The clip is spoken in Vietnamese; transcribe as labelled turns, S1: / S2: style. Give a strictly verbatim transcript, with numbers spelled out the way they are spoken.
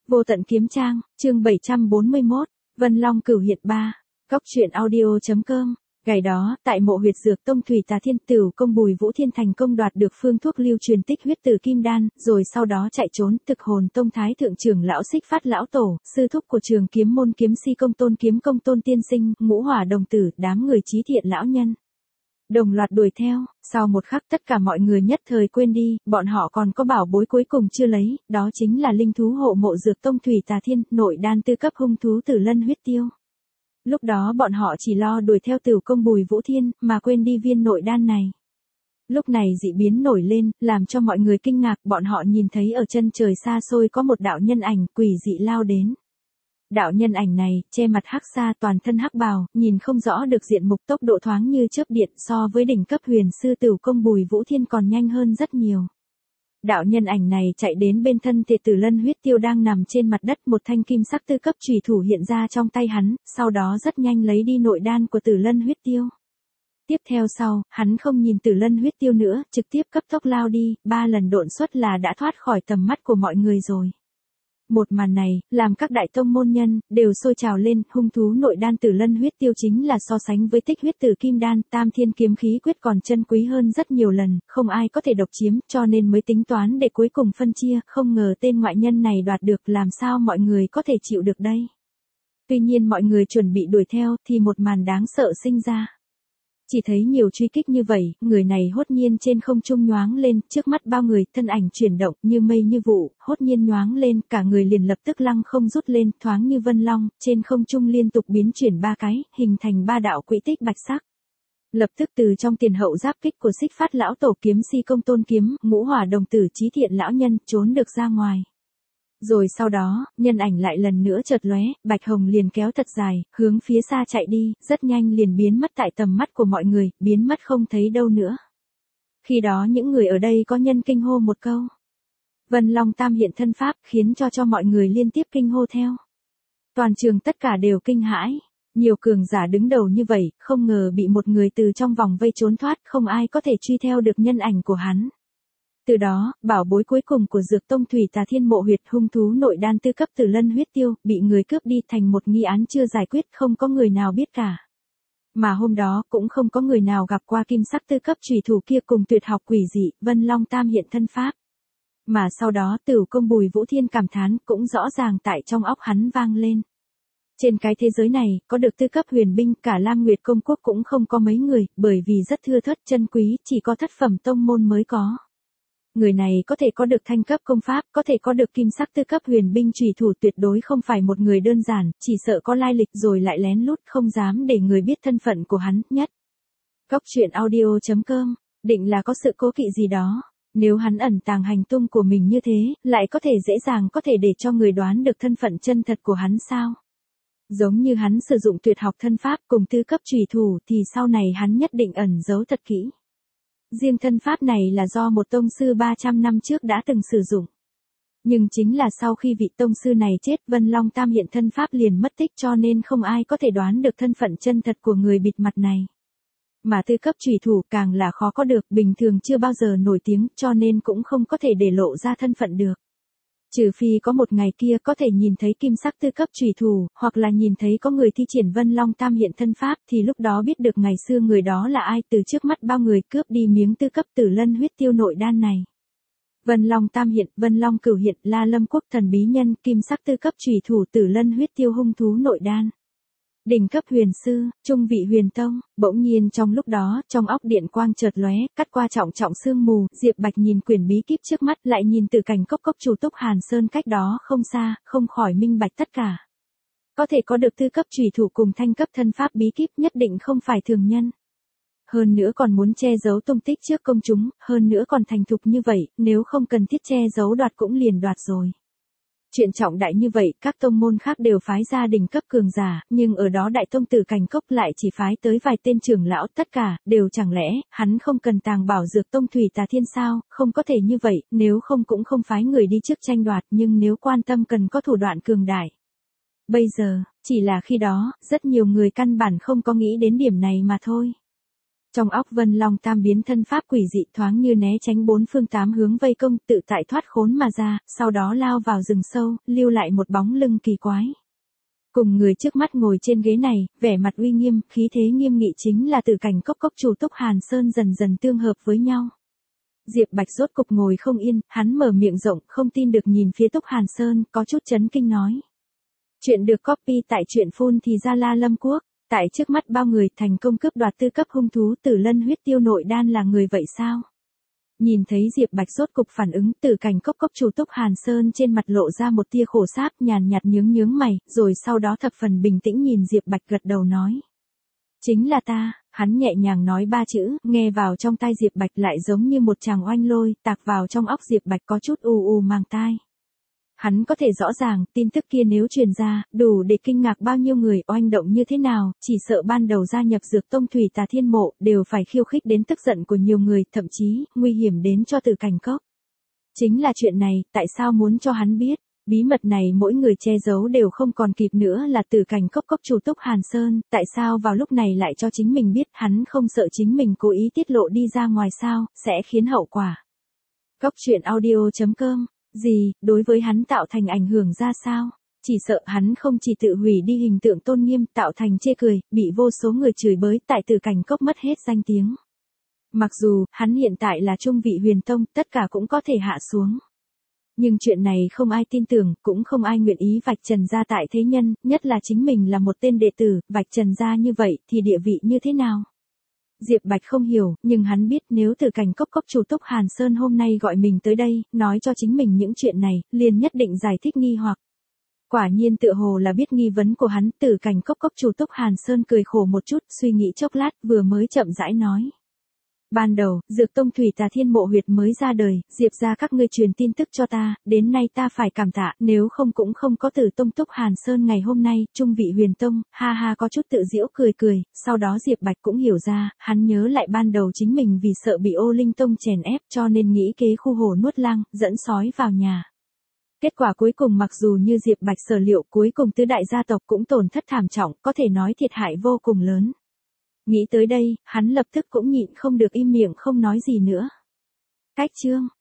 S1: Vô tận kiếm trang, chương bảy trăm bốn mươi mốt, Vân Long cửu hiện ba, Cóc truyện audio.com. Ngày đó, tại mộ huyệt dược tông Thủy Tà Thiên Tửu công Bùi Vũ Thiên thành công đoạt được phương thuốc lưu truyền tích huyết từ kim đan, rồi sau đó chạy trốn. Thực hồn tông thái thượng trưởng lão Xích Phát lão tổ, sư thúc của trường kiếm môn kiếm si công tôn kiếm công tôn tiên sinh, ngũ hỏa đồng tử, đám người trí thiện lão nhân đồng loạt đuổi theo. Sau một khắc tất cả mọi người nhất thời quên đi, bọn họ còn có bảo bối cuối cùng chưa lấy, đó chính là linh thú hộ mộ dược tông Thủy Tà Thiên, nội đan tư cấp hung thú Tử Lân huyết tiêu. Lúc đó bọn họ chỉ lo đuổi theo Tửu công Bùi Vũ Thiên, mà quên đi viên nội đan này. Lúc này dị biến nổi lên, làm cho mọi người kinh ngạc, bọn họ nhìn thấy ở chân trời xa xôi có một đạo nhân ảnh quỷ dị lao đến. Đạo nhân ảnh này, che mặt hắc sa, toàn thân hắc bào, nhìn không rõ được diện mục, tốc độ thoáng như chớp điện, so với đỉnh cấp huyền sư Tửu công Bùi Vũ Thiên còn nhanh hơn rất nhiều. Đạo nhân ảnh này chạy đến bên thân thể Tử Lân huyết tiêu đang nằm trên mặt đất, một thanh kim sắc tư cấp chùy thủ hiện ra trong tay hắn, sau đó rất nhanh lấy đi nội đan của Tử Lân huyết tiêu. Tiếp theo sau, hắn không nhìn Tử Lân huyết tiêu nữa, trực tiếp cấp tốc lao đi, ba lần độn xuất là đã thoát khỏi tầm mắt của mọi người rồi. Một màn này, làm các đại tông môn nhân, đều sôi trào lên, hung thú nội đan Tử Lân huyết tiêu chính là so sánh với tích huyết tử kim đan, tam thiên kiếm khí quyết còn chân quý hơn rất nhiều lần, không ai có thể độc chiếm, cho nên mới tính toán để cuối cùng phân chia, không ngờ tên ngoại nhân này đoạt được, làm sao mọi người có thể chịu được đây. Tuy nhiên mọi người chuẩn bị đuổi theo, thì một màn đáng sợ sinh ra. Chỉ thấy nhiều truy kích như vậy, người này hốt nhiên trên không trung nhoáng lên, trước mắt bao người, thân ảnh chuyển động, như mây như vụ, hốt nhiên nhoáng lên, cả người liền lập tức lăng không rút lên, thoáng như vân long, trên không trung liên tục biến chuyển ba cái, hình thành ba đạo quỹ tích bạch sắc. Lập tức từ trong tiền hậu giáp kích của Xích Phát lão tổ kiếm si công tôn kiếm, ngũ hỏa đồng tử trí thiện lão nhân, trốn được ra ngoài. Rồi sau đó, nhân ảnh lại lần nữa chợt lóe, bạch hồng liền kéo thật dài, hướng phía xa chạy đi, rất nhanh liền biến mất tại tầm mắt của mọi người, biến mất không thấy đâu nữa. Khi đó những người ở đây có nhân kinh hô một câu. Vân Long tam hiện thân pháp, khiến cho cho mọi người liên tiếp kinh hô theo. Toàn trường tất cả đều kinh hãi. Nhiều cường giả đứng đầu như vậy, không ngờ bị một người từ trong vòng vây trốn thoát, không ai có thể truy theo được nhân ảnh của hắn. Từ đó, bảo bối cuối cùng của dược tông Thủy Tà Thiên mộ huyệt hung thú nội đan tư cấp Tử Lân huyết tiêu, bị người cướp đi thành một nghi án chưa giải quyết, không có người nào biết cả. Mà hôm đó, cũng không có người nào gặp qua kim sắc tư cấp chùy thủ kia cùng tuyệt học quỷ dị, Vân Long tam hiện thân pháp. Mà sau đó Tửu công Bùi Vũ Thiên cảm thán, cũng rõ ràng tại trong óc hắn vang lên. Trên cái thế giới này, có được tư cấp huyền binh, cả Lam Nguyệt công quốc cũng không có mấy người, bởi vì rất thưa thớt chân quý, chỉ có thất phẩm tông môn mới có. Người này có thể có được thanh cấp công pháp, có thể có được kim sắc tư cấp huyền binh chùy thủ, tuyệt đối không phải một người đơn giản, chỉ sợ có lai lịch rồi lại lén lút, không dám để người biết thân phận của hắn, nhất. Cóc truyện audio.com, định là có sự cố kỵ gì đó, nếu hắn ẩn tàng hành tung của mình như thế, lại có thể dễ dàng có thể để cho người đoán được thân phận chân thật của hắn sao? Giống như hắn sử dụng tuyệt học thân pháp cùng tư cấp chùy thủ thì sau này hắn nhất định ẩn giấu thật kỹ. Riêng thân pháp này là do một tông sư ba trăm năm trước đã từng sử dụng. Nhưng chính là sau khi vị tông sư này chết, Vân Long tam hiện thân pháp liền mất tích, cho nên không ai có thể đoán được thân phận chân thật của người bịt mặt này. Mà tư cấp chùy thủ càng là khó có được, bình thường chưa bao giờ nổi tiếng, cho nên cũng không có thể để lộ ra thân phận được. Trừ phi có một ngày kia có thể nhìn thấy kim sắc tư cấp chùy thủ, hoặc là nhìn thấy có người thi triển Vân Long tam hiện thân pháp, thì lúc đó biết được ngày xưa người đó là ai, từ trước mắt bao người cướp đi miếng tư cấp Tử Lân huyết tiêu nội đan này. Vân Long tam hiện, Vân Long cửu hiện, La Lâm quốc thần bí nhân, kim sắc tư cấp chùy thủ Tử Lân huyết tiêu hung thú nội đan. Đỉnh cấp huyền sư, trung vị huyền tông, bỗng nhiên trong lúc đó, trong óc điện quang chợt lóe, cắt qua trọng trọng sương mù, Diệp Bạch nhìn quyển bí kíp trước mắt, lại nhìn từ cảnh cốc cốc chủ Túc Hàn Sơn cách đó không xa, không khỏi minh bạch tất cả. Có thể có được tư cấp chùy thủ cùng thanh cấp thân pháp bí kíp nhất định không phải thường nhân. Hơn nữa còn muốn che giấu tung tích trước công chúng, hơn nữa còn thành thục như vậy, nếu không cần thiết che giấu đoạt cũng liền đoạt rồi. Chuyện trọng đại như vậy, các tông môn khác đều phái ra đỉnh cấp cường giả, nhưng ở đó đại tông tử Cảnh Cốc lại chỉ phái tới vài tên trưởng lão, tất cả, đều chẳng lẽ, hắn không cần tàng bảo dược tông Thủy Tà Thiên sao, không có thể như vậy, nếu không cũng không phái người đi trước tranh đoạt, nhưng nếu quan tâm cần có thủ đoạn cường đại. Bây giờ, chỉ là khi đó, rất nhiều người căn bản không có nghĩ đến điểm này mà thôi. Trong óc Vân Long Tam biến thân pháp quỷ dị thoáng như né tránh bốn phương tám hướng vây công tự tại thoát khốn mà ra, sau đó lao vào rừng sâu, lưu lại một bóng lưng kỳ quái. Cùng người trước mắt ngồi trên ghế này, vẻ mặt uy nghiêm, khí thế nghiêm nghị chính là Tử Cảnh Cốc Cốc chủ Túc Hàn Sơn dần dần tương hợp với nhau. Diệp Bạch rốt cục ngồi không yên, hắn mở miệng rộng, không tin được nhìn phía Túc Hàn Sơn, có chút chấn kinh nói. Chuyện được copy tại truyện phun thì ra La Lâm Quốc, tại trước mắt bao người thành công cướp đoạt tư cấp hung thú Tử Lân huyết tiêu nội đan là người vậy sao? Nhìn thấy Diệp Bạch rốt cục phản ứng, Tử Cảnh Cốc Cốc chủ Túc Hàn Sơn trên mặt lộ ra một tia khổ sáp, nhàn nhạt nhướng nhướng mày, rồi sau đó thập phần bình tĩnh nhìn Diệp Bạch gật đầu nói. Chính là ta, hắn nhẹ nhàng nói ba chữ, nghe vào trong tai Diệp Bạch lại giống như một tràng oanh lôi, tạc vào trong óc Diệp Bạch có chút u u mang tai. Hắn có thể rõ ràng, tin tức kia nếu truyền ra, đủ để kinh ngạc bao nhiêu người, oanh động như thế nào, chỉ sợ ban đầu gia nhập Dược Tông Thủy Tà Thiên Mộ, đều phải khiêu khích đến tức giận của nhiều người, thậm chí, nguy hiểm đến cho Tử Cảnh Cốc. Chính là chuyện này, tại sao muốn cho hắn biết? Bí mật này mỗi người che giấu đều không còn kịp nữa là Tử Cảnh Cốc Cốc chủ Túc Hàn Sơn, tại sao vào lúc này lại cho chính mình biết, hắn không sợ chính mình cố ý tiết lộ đi ra ngoài sao, sẽ khiến hậu quả. Cốc truyện audio chấm com Gì, đối với hắn tạo thành ảnh hưởng ra sao? Chỉ sợ hắn không chỉ tự hủy đi hình tượng tôn nghiêm, tạo thành chê cười, bị vô số người chửi bới, tại Tử Cảnh Cốc mất hết danh tiếng. Mặc dù, hắn hiện tại là trung vị huyền tông, tất cả cũng có thể hạ xuống. Nhưng chuyện này không ai tin tưởng, cũng không ai nguyện ý vạch trần ra tại thế nhân, nhất là chính mình là một tên đệ tử, vạch trần ra như vậy, thì địa vị như thế nào? Diệp Bạch không hiểu, nhưng hắn biết nếu Tử Cảnh Cốc Cốc chủ Túc Hàn Sơn hôm nay gọi mình tới đây, nói cho chính mình những chuyện này, liền nhất định giải thích nghi hoặc. Quả nhiên tựa hồ là biết nghi vấn của hắn, Tử Cảnh Cốc Cốc chủ Túc Hàn Sơn cười khổ một chút, suy nghĩ chốc lát, vừa mới chậm rãi nói. Ban đầu, Dược Tông Thủy Tà Thiên Mộ huyệt mới ra đời, Diệp ra các ngươi truyền tin tức cho ta, đến nay ta phải cảm tạ, nếu không cũng không có Tử Tông Túc Hàn Sơn ngày hôm nay, trung vị huyền tông, ha ha có chút tự giễu cười cười, sau đó Diệp Bạch cũng hiểu ra, hắn nhớ lại ban đầu chính mình vì sợ bị Ô Linh Tông chèn ép cho nên nghĩ kế khu hồ nuốt lang, dẫn sói vào nhà. Kết quả cuối cùng mặc dù như Diệp Bạch sở liệu cuối cùng tứ đại gia tộc cũng tổn thất thảm trọng, có thể nói thiệt hại vô cùng lớn. Nghĩ tới đây, hắn lập tức cũng nhịn không được im miệng không nói gì nữa. Cách chương